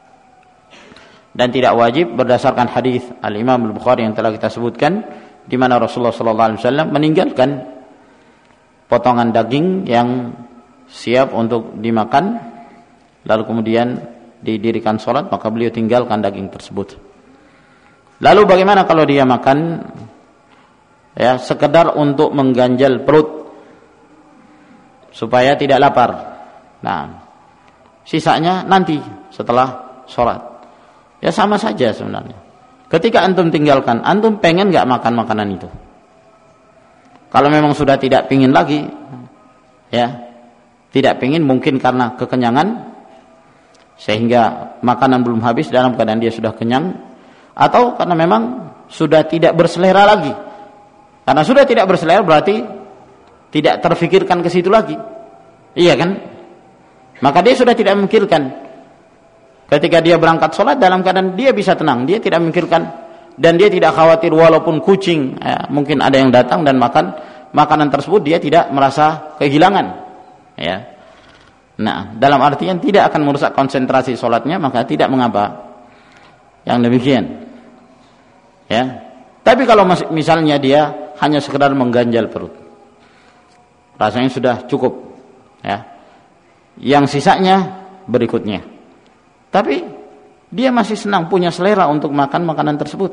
Speaker 1: dan tidak wajib berdasarkan hadis Al-Imam Al-Bukhari yang telah kita sebutkan, di mana Rasulullah SAW meninggalkan potongan daging yang siap untuk dimakan, lalu kemudian didirikan sholat, maka beliau tinggalkan daging tersebut. Lalu bagaimana kalau dia makan, ya, sekedar untuk mengganjal perut supaya tidak lapar? Nah, sisanya nanti setelah sholat. Ya sama saja sebenarnya. Ketika antum tinggalkan, antum pengen gak makan makanan itu? Kalau memang sudah tidak pingin lagi, ya, tidak pingin mungkin karena kekenyangan sehingga makanan belum habis dalam keadaan dia sudah kenyang, atau karena memang sudah tidak berselera lagi. Karena sudah tidak berselera berarti tidak terfikirkan ke situ lagi. Iya kan? Maka dia sudah tidak memikirkan. Ketika dia berangkat sholat dalam keadaan dia bisa tenang, dia tidak memikirkan dan dia tidak khawatir walaupun kucing, ya, mungkin ada yang datang dan makan makanan tersebut, dia tidak merasa kehilangan, ya. Nah, dalam artian tidak akan merusak konsentrasi sholatnya, maka tidak mengapa yang demikian, ya. Tapi kalau misalnya dia hanya sekedar mengganjal perut, rasanya sudah cukup, ya, yang sisanya berikutnya. Tapi dia masih senang, punya selera untuk makan makanan tersebut.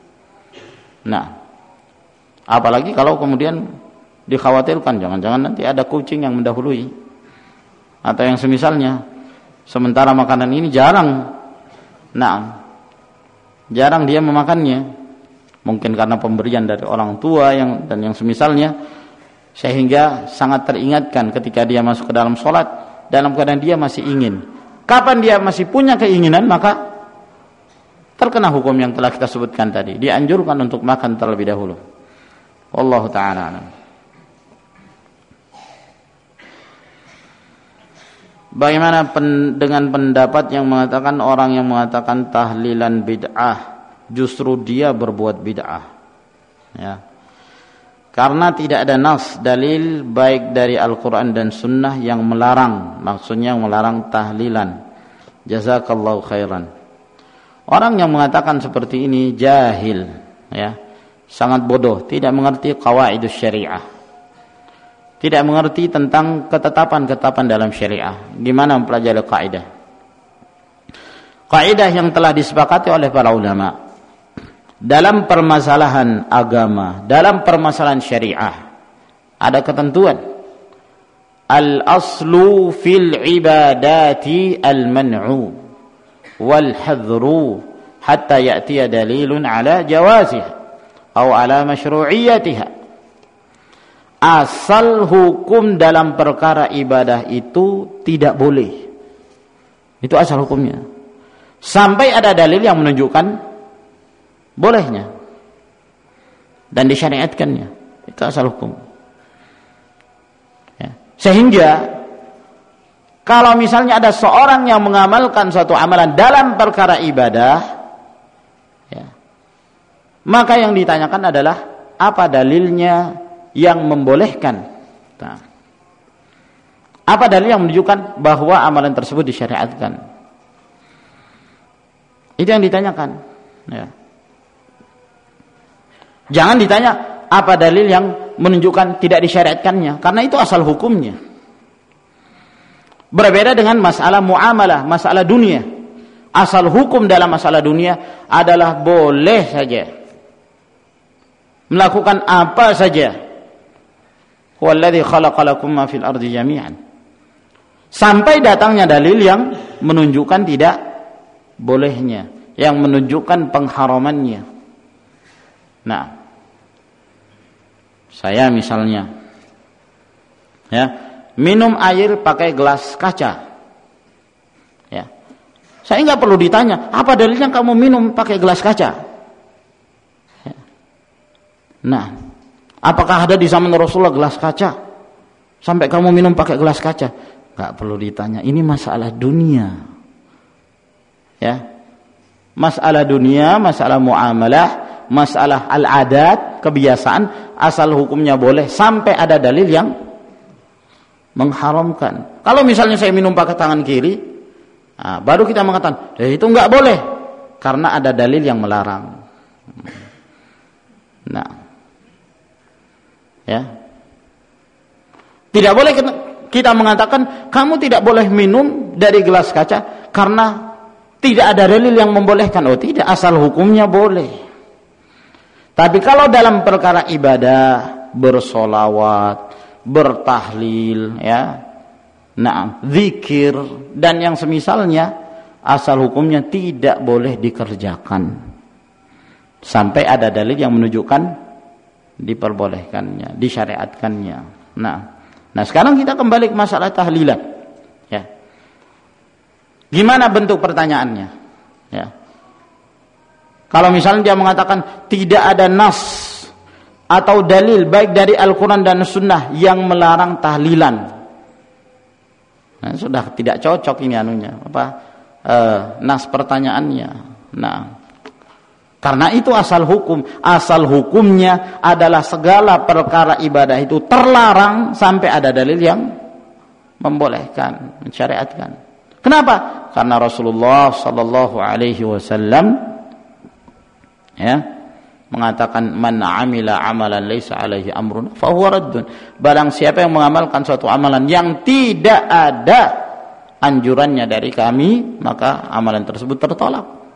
Speaker 1: Nah, apalagi kalau kemudian dikhawatirkan jangan-jangan nanti ada kucing yang mendahului atau yang semisalnya, sementara makanan ini jarang dia memakannya, mungkin karena pemberian dari orang tua dan yang semisalnya, sehingga sangat teringatkan ketika dia masuk ke dalam sholat dalam keadaan dia masih ingin. Kapan dia masih punya keinginan, maka terkena hukum yang telah kita sebutkan tadi. Dianjurkan untuk makan terlebih dahulu. Wallahu ta'ala a'lam. Bagaimana dengan pendapat yang mengatakan orang yang mengatakan tahlilan bid'ah, justru dia berbuat bid'ah, ya. Karena tidak ada nas dalil baik dari Al-Quran dan Sunnah yang melarang, maksudnya yang melarang tahlilan. Jazakallahu khairan. Orang yang mengatakan seperti ini jahil, ya, sangat bodoh, tidak mengerti qawaidus syariah, tidak mengerti tentang ketetapan-ketetapan dalam syariah. Gimana mempelajari kaidah? Kaidah yang telah disepakati oleh para ulama dalam permasalahan agama, dalam permasalahan syariah, ada ketentuan. Al-aslu fil ibadati al-man'u wal hadru hatta ya'tiya dalilun ala jawaziha atau ala masyru'iyyatiha. Asal hukum dalam perkara ibadah itu tidak boleh. Itu asal hukumnya. Sampai ada dalil yang menunjukkan bolehnya dan disyariatkannya. Itu asal hukum, ya. Sehingga kalau misalnya ada seorang yang mengamalkan suatu amalan dalam perkara ibadah, ya, maka yang ditanyakan adalah apa dalilnya yang membolehkan. Nah, apa dalil yang menunjukkan bahwa amalan tersebut disyariatkan? Itu yang ditanyakan, ya. Jangan ditanya apa dalil yang menunjukkan tidak disyariatkannya, karena itu asal hukumnya. Berbeda dengan masalah muamalah, masalah dunia. Asal hukum dalam masalah dunia adalah boleh saja melakukan apa saja. Huwallazi khalaqalakum ma fil ardi jami'an. Sampai datangnya dalil yang menunjukkan tidak bolehnya, yang menunjukkan pengharamannya. Nah, Saya misalnya ya, minum air pakai gelas kaca. Ya. Saya enggak perlu ditanya, apa dalilnya kamu minum pakai gelas kaca? Ya. Nah, apakah ada di zaman Rasulullah gelas kaca? Sampai kamu minum pakai gelas kaca? Enggak perlu ditanya. Ini masalah dunia. Ya. Masalah dunia, masalah muamalah, masalah al-adat, kebiasaan, asal hukumnya boleh sampai ada dalil yang mengharamkan. Kalau misalnya saya minum pakai tangan kiri, baru kita mengatakan, itu enggak boleh karena ada dalil yang melarang. Nah, ya, tidak boleh kita mengatakan kamu tidak boleh minum dari gelas kaca karena tidak ada dalil yang membolehkan. Oh tidak, asal hukumnya boleh. Tapi kalau dalam perkara ibadah, bersolawat, bertahlil, ya, nah, zikir dan yang semisalnya, asal hukumnya tidak boleh dikerjakan sampai ada dalil yang menunjukkan diperbolehkannya, disyariatkannya. Nah sekarang kita kembali ke masalah tahlilan. Ya, gimana bentuk pertanyaannya? Ya, kalau misalnya dia mengatakan tidak ada nas atau dalil baik dari Al-Quran dan Sunnah yang melarang tahlilan, nah, sudah tidak cocok ini anunya, nas pertanyaannya. Nah, karena itu asal hukumnya adalah segala perkara ibadah itu terlarang sampai ada dalil yang membolehkan, mensyariatkan. Kenapa? Karena Rasulullah sallallahu alaihi wasallam ya mengatakan man amila amalan laisa alaihi amrun fa huwa raddun. Barang siapa yang mengamalkan suatu amalan yang tidak ada anjurannya dari kami, maka amalan tersebut tertolak.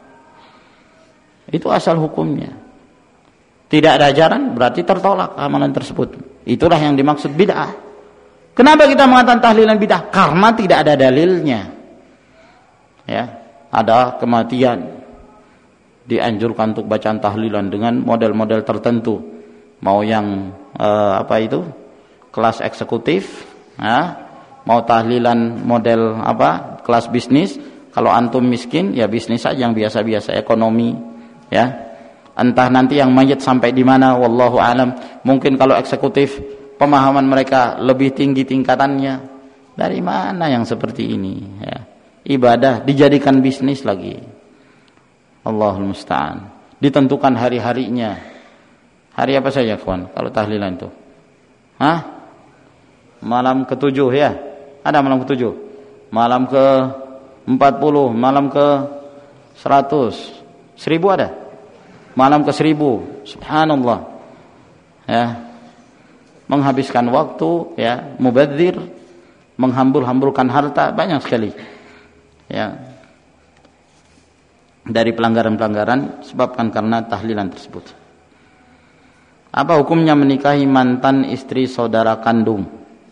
Speaker 1: Itu asal hukumnya. Tidak ada ajaran berarti tertolak amalan tersebut. Itulah yang dimaksud bid'ah. Kenapa kita mengatakan tahlilan bid'ah? Karena tidak ada dalilnya. Ya, ada kematian, dianjurkan untuk bacaan tahlilan dengan model-model tertentu. Mau yang kelas eksekutif, mau tahlilan model kelas bisnis. Kalau antum miskin ya bisnis saja yang biasa-biasa, ekonomi. Ya, entah nanti yang mayit sampai di mana, wallahu alam. Mungkin kalau eksekutif pemahaman mereka lebih tinggi tingkatannya. Dari mana yang seperti ini? Ya, ibadah dijadikan bisnis lagi. Allahul musta'an. Ditentukan hari-harinya. Hari apa saja, kawan? Kalau tahlilan itu? Malam ke-7 ya? Ada malam ke-7. Malam ke-40, malam ke-100. 1000 ada? Malam ke-1000. Subhanallah. Ya. Menghabiskan waktu, ya, mubadzir, menghambur-hamburkan harta banyak sekali. Ya. Dari pelanggaran-pelanggaran sebabkan karena tahlilan tersebut. Apa hukumnya menikahi mantan istri saudara kandung?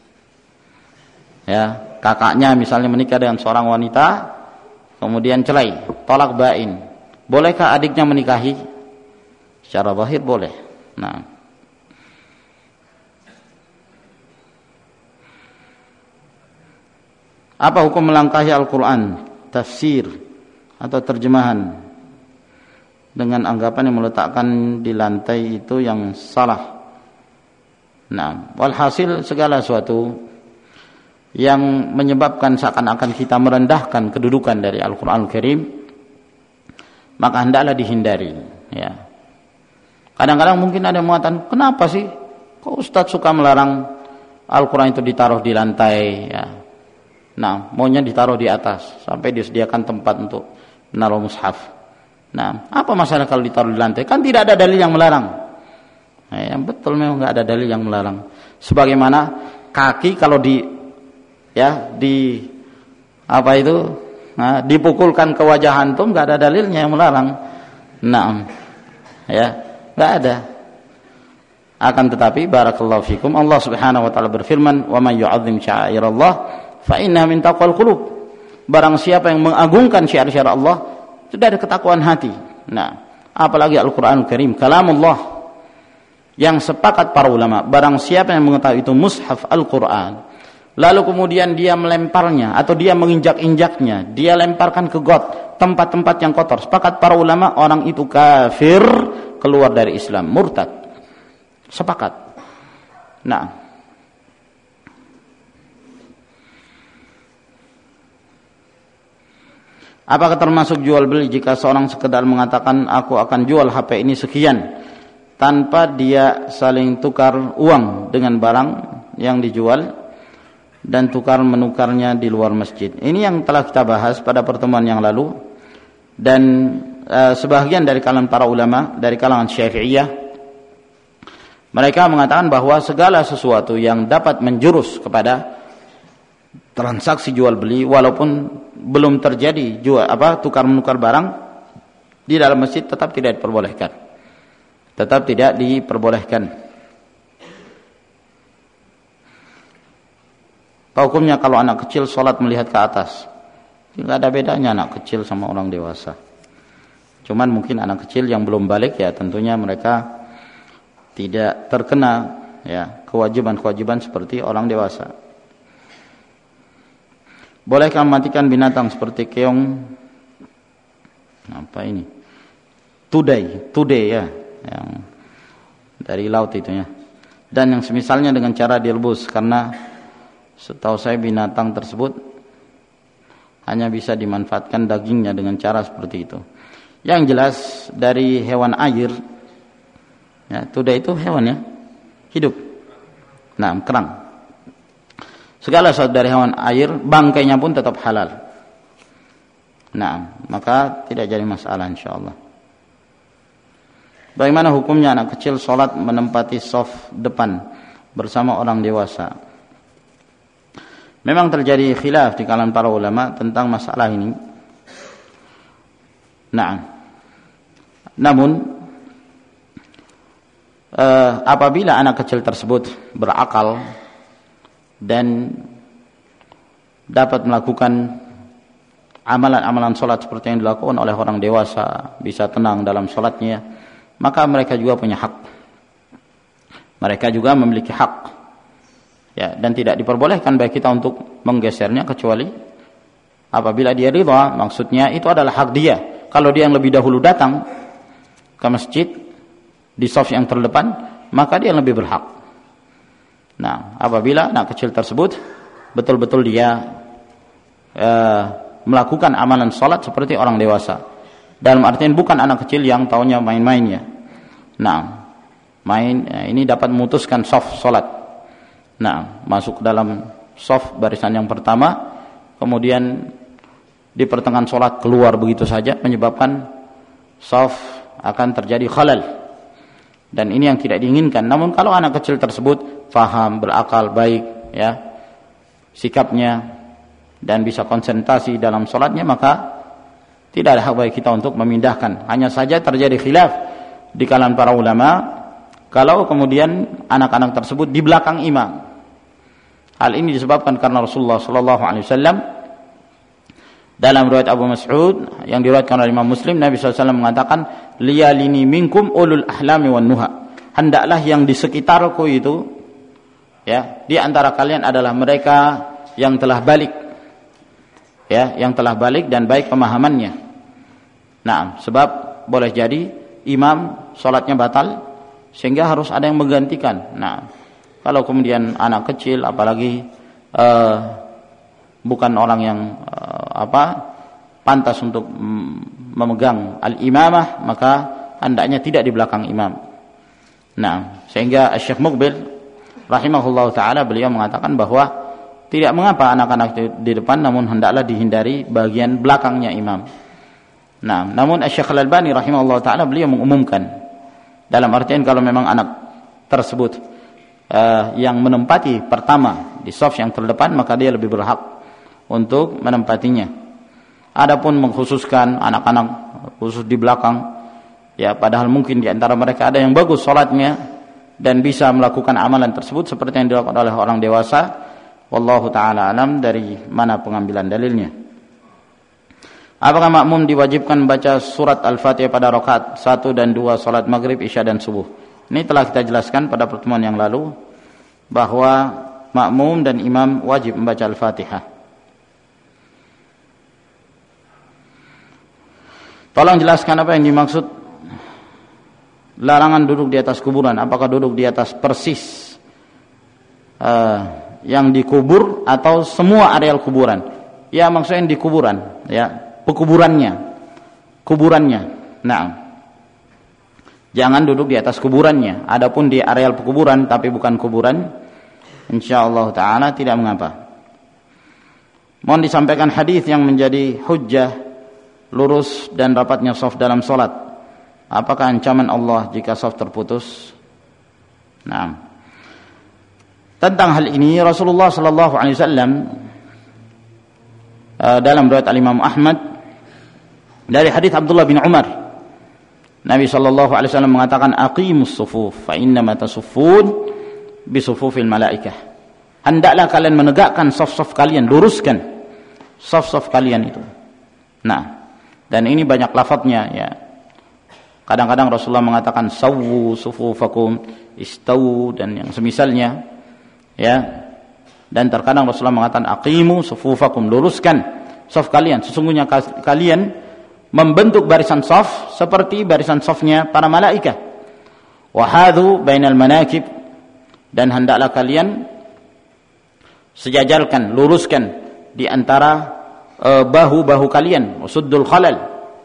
Speaker 1: Ya, kakaknya misalnya menikah dengan seorang wanita, kemudian cerai, tolak bain. Bolehkah adiknya menikahi? Secara zahir boleh. Nah, apa hukum melangkahi Al-Quran, tafsir atau terjemahan dengan anggapan yang meletakkan di lantai itu yang salah? Nah, walhasil segala sesuatu yang menyebabkan seakan-akan kita merendahkan kedudukan dari Al-Quran Al-Karim, maka hendaklah dihindari. Ya. Kadang-kadang mungkin ada yang mengatakan, kenapa sih kok Ustaz suka melarang Al-Quran itu ditaruh di lantai? Ya. Nah, maunya ditaruh di atas sampai disediakan tempat untuk menaruh mushaf. Nah, apa masalah kalau ditaruh di lantai? Kan tidak ada dalil yang melarang. Nah, yang betul memang nggak ada dalil yang melarang. Sebagaimana kaki kalau dipukulkan ke wajah antum, nggak ada dalilnya yang melarang. Nah, ya, nggak ada. Akan tetapi barakallahu fikum, Allah Subhanahu wa taala berfirman, "Wa may yu'azzim sya'airallah fa innaha min taqwal qulub." Barang siapa yang mengagungkan syiar-syiar Allah, itu dari ketakwaan hati. Nah, apalagi Al-Qur'an Al-Karim, kalamullah. Yang sepakat para ulama, barang siapa yang mengetahui itu mushaf Al-Quran, lalu kemudian dia melemparnya atau dia menginjak-injaknya, dia lemparkan ke got, tempat-tempat yang kotor, sepakat para ulama orang itu kafir, keluar dari Islam, murtad. Sepakat. Nah, apakah termasuk jual beli jika seorang sekedar mengatakan aku akan jual HP ini sekian tanpa dia saling tukar uang dengan barang yang dijual dan tukar menukarnya di luar masjid? Ini yang telah kita bahas pada pertemuan yang lalu, dan sebahagian dari kalangan para ulama dari kalangan Syafi'iyah mereka mengatakan bahwa segala sesuatu yang dapat menjurus kepada transaksi jual beli walaupun belum terjadi tukar menukar barang di dalam masjid tetap tidak diperbolehkan. Tetap tidak diperbolehkan. Apa hukumnya kalau anak kecil sholat melihat ke atas? Tidak ada bedanya anak kecil sama orang dewasa. Cuman mungkin anak kecil yang belum balik ya tentunya mereka tidak terkena ya kewajiban-kewajiban seperti orang dewasa. Bolehkah mematikan binatang seperti keong? Apa ini? Tudai ya, yang dari laut itu ya. Dan yang semisalnya dengan cara direbus, karena setahu saya binatang tersebut hanya bisa dimanfaatkan dagingnya dengan cara seperti itu. Yang jelas dari hewan air, ya, tudai itu hewan ya, hidup. Nah, kerang. Segala sesuatu dari hewan air, bangkainya pun tetap halal. Nah, maka tidak jadi masalah insyaallah. Bagaimana hukumnya anak kecil sholat menempati shaf depan bersama orang dewasa? Memang terjadi khilaf di kalangan para ulama tentang masalah ini. Nah, namun apabila anak kecil tersebut berakal dan dapat melakukan amalan-amalan sholat seperti yang dilakukan oleh orang dewasa, bisa tenang dalam sholatnya, maka mereka juga punya hak. Mereka juga memiliki hak, ya, dan tidak diperbolehkan bagi kita untuk menggesernya kecuali apabila dia ridha. Maksudnya itu adalah hak dia. Kalau dia yang lebih dahulu datang ke masjid di shaf yang terdepan, maka dia yang lebih berhak. Nah, apabila anak kecil tersebut betul-betul dia melakukan amalan sholat seperti orang dewasa, dalam artian bukan anak kecil yang taunya main-mainnya. Nah, ini dapat memutuskan shaf sholat. Nah, masuk ke dalam shaf barisan yang pertama, kemudian di pertengahan sholat keluar begitu saja, menyebabkan shaf akan terjadi khalal. Dan ini yang tidak diinginkan. Namun kalau anak kecil tersebut faham, berakal, baik, ya, sikapnya, dan bisa konsentrasi dalam sholatnya, maka tidak ada hak bagi kita untuk memindahkan. Hanya saja terjadi khilaf di kalangan para ulama kalau kemudian anak-anak tersebut di belakang imam. Hal ini disebabkan karena Rasulullah SAW dalam riwayat Abu Mas'ud yang diriwayatkan oleh Imam Muslim, Nabi SAW mengatakan, liyalini minkum ulul ahlami wan nuha. Hendaklah yang di sekitarku itu, ya, di antara kalian adalah mereka yang telah balik, ya, yang telah balik dan baik pemahamannya. Nah, sebab boleh jadi imam sholatnya batal sehingga harus ada yang menggantikan. Nah, kalau kemudian anak kecil, apalagi bukan orang yang pantas untuk memegang al-imamah, maka hendaknya tidak di belakang imam. Nah, sehingga Syekh Muqbil rahimahullah ta'ala beliau mengatakan bahwa tidak mengapa anak-anak di depan, namun hendaklah dihindari bagian belakangnya imam. Nah, namun Syekh Al-Albani rahimahullah ta'ala beliau mengumumkan, dalam artian kalau memang anak tersebut yang menempati pertama di shaf yang terdepan, maka dia lebih berhak untuk menempatinya. Adapun mengkhususkan anak-anak khusus di belakang, ya, padahal mungkin di antara mereka ada yang bagus salatnya dan bisa melakukan amalan tersebut seperti yang dilakukan oleh orang dewasa, wallahu taala alam dari mana pengambilan dalilnya. Apakah makmum diwajibkan baca surat Al-Fatihah pada rakaat 1 dan 2 salat maghrib, isya dan subuh? Ini telah kita jelaskan pada pertemuan yang lalu bahwa makmum dan imam wajib membaca Al-Fatihah. Tolong jelaskan apa yang dimaksud larangan duduk di atas kuburan. Apakah duduk di atas persis yang dikubur atau semua areal kuburan? Ya, maksudnya di kuburan, ya, pekuburannya, kuburannya. Nah, jangan duduk di atas kuburannya. Adapun di areal pekuburan tapi bukan kuburan, insyaallah taala tidak mengapa. Mohon disampaikan hadis yang menjadi hujjah lurus dan rapatnya shaf dalam salat. Apakah ancaman Allah jika shaf terputus? Nah, tentang hal ini Rasulullah sallallahu alaihi wasallam dalam riwayat Imam Ahmad dari hadis Abdullah bin Umar, Nabi sallallahu alaihi wasallam mengatakan aqimus sufuf fa innama tasuffun bi sufufil malaikah. Hendaklah kalian menegakkan shaf-shaf kalian, luruskan shaf-shaf kalian itu. Nah, dan ini banyak lafadznya, ya. Kadang-kadang Rasulullah mengatakan sawwu sufufakum, istawu dan yang semisalnya, ya. Dan terkadang Rasulullah mengatakan aqimu sufufakum, luruskan shaf kalian. Sesungguhnya kalian membentuk barisan shaf seperti barisan shafnya para malaikat. Wa hadhu bainal manakib, dan hendaklah kalian sejajarkan, luruskan di antara bahu-bahu kalian, usuddul khalal.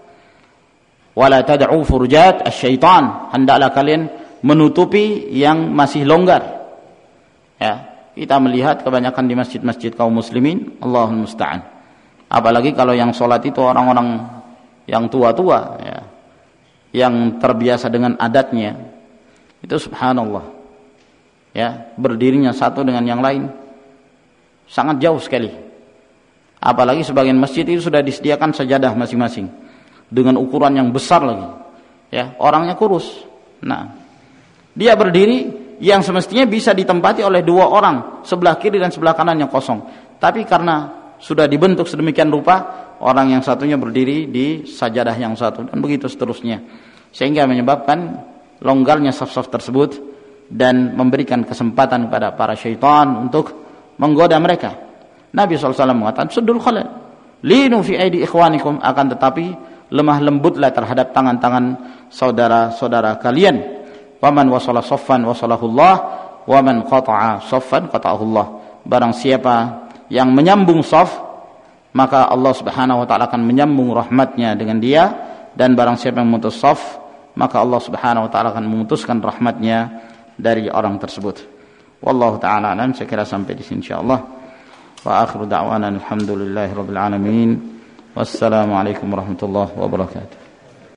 Speaker 1: Wala tad'u furjat asyaitan, hendaklah kalian menutupi yang masih longgar. Ya, kita melihat kebanyakan di masjid-masjid kaum muslimin, Allahul musta'an. Apalagi kalau yang sholat itu orang-orang yang tua-tua, ya, yang terbiasa dengan adatnya, itu subhanallah, ya, berdirinya satu dengan yang lain sangat jauh sekali. Apalagi sebagian masjid itu sudah disediakan sajadah masing-masing dengan ukuran yang besar lagi, ya, orangnya kurus. Nah, dia berdiri yang semestinya bisa ditempati oleh 2 orang, sebelah kiri dan sebelah kanan yang kosong. Tapi karena sudah dibentuk sedemikian rupa, orang yang satunya berdiri di sajadah yang satu, dan begitu seterusnya, sehingga menyebabkan longgarnya saf-saf tersebut dan memberikan kesempatan kepada para syaitan untuk menggoda mereka. Nabi SAW mengatakan suddul khalal, linu fi aidi ikhwanikum, akan tetapi lemah lembutlah terhadap tangan-tangan saudara-saudara kalian. Waman wasala saffan wasalahullah, waman qata'a saffan qata'ahullah. Barang siapa yang menyambung shaf, maka Allah Subhanahu wa taala akan menyambung rahmatnya dengan dia, dan barang siapa yang memutus shaf, maka Allah Subhanahu wa taala akan memutuskan rahmatnya dari orang tersebut. Wallahu taala alam. Saya kira sampai di sini insyaallah. Wa akhiru da'wana alhamdulillahi rabbil alamin. Wassalamu alaikum warahmatullahi wabarakatuh.